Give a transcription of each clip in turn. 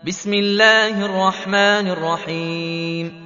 بسم الله الرحمن الرحيم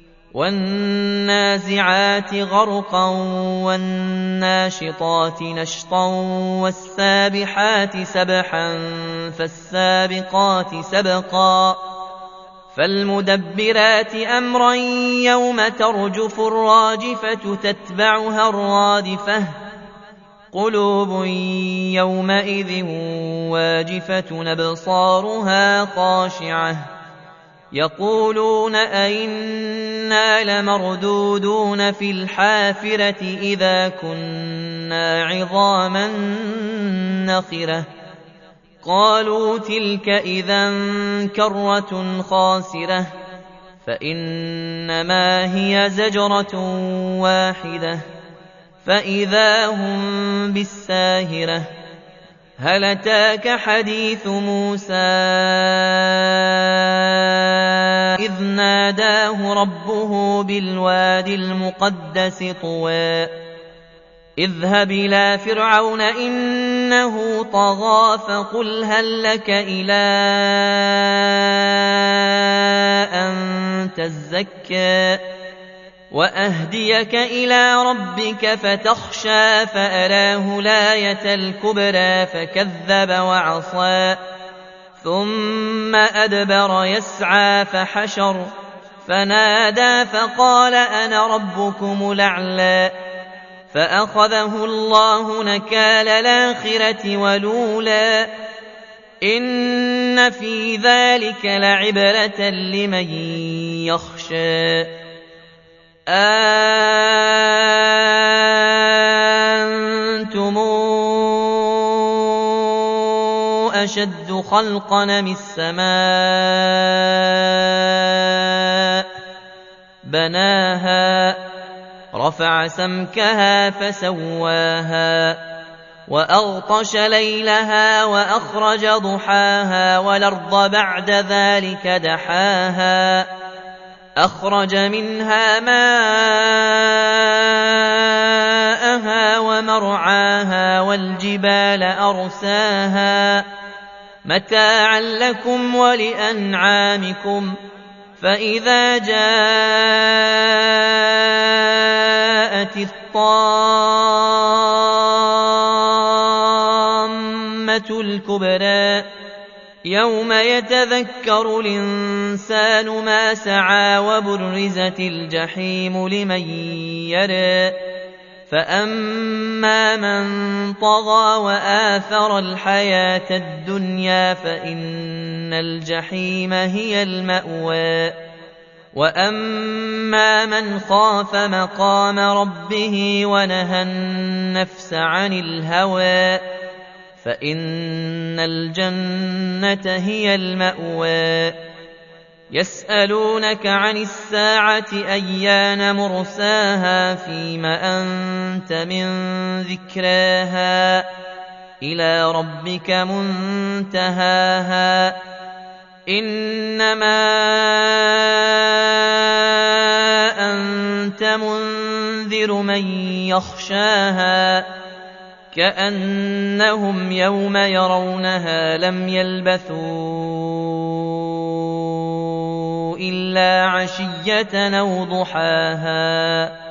والنازعات غرقا والناشطات نشطا والسابحات سبحا فالسابقات سبقا فالمدبرات أمرا يوم ترجف الراجفة تتبعها الرادفة قلوب يومئذ واجفة أبصارها خاشعة يقولون أئنا لمردودون في الحافرة إذا كنا عظاما نخرة قالوا تلك إذا كرة خاسرة فإنما هي زجرة واحدة فإذا هم بالساهرة هل أتاك حديث موسى إذ ناداه ربه بالوادي المقدس طوى اذهب إلى فرعون إنه طغى فقل هل لك إلى أن تزكى وأهديك إلى ربك فتخشى فأراه الآية الكبرى فكذب وعصى ثم أدبر يسعى فحشر فنادى فقال أنا ربكم الأعلى فأخذه الله نكال الآخرة والأولى إن في ذلك لعبرة لمن يخشى أأنتم أشد خلقا من السماء بناها رفع سمكها فسواها وأغطش ليلها وأخرج ضحاها والأرض بعد ذلك دحاها أخرج منها ماءها ومرعاها والجبال أرساها متاعا لكم ولأنعامكم فإذا جاءت الطامة الكبرى يوم يتذكر الإنسان ما سعى وبرزت الجحيم لمن يرى فأما من طغى وآثر الحياة الدنيا فإن الجحيم هي المأوى وأما من خاف مقام ربه ونهى النفس عن الهوى فإن الجنة هي المأوى يسألونك عن الساعة أيان مرساها فيم أنت من ذكراها إلى ربك منتهاها إنما أنت منذر من يخشاها كأنهم يوم يرونها لم يلبثوا إلا عشية أو ضحاها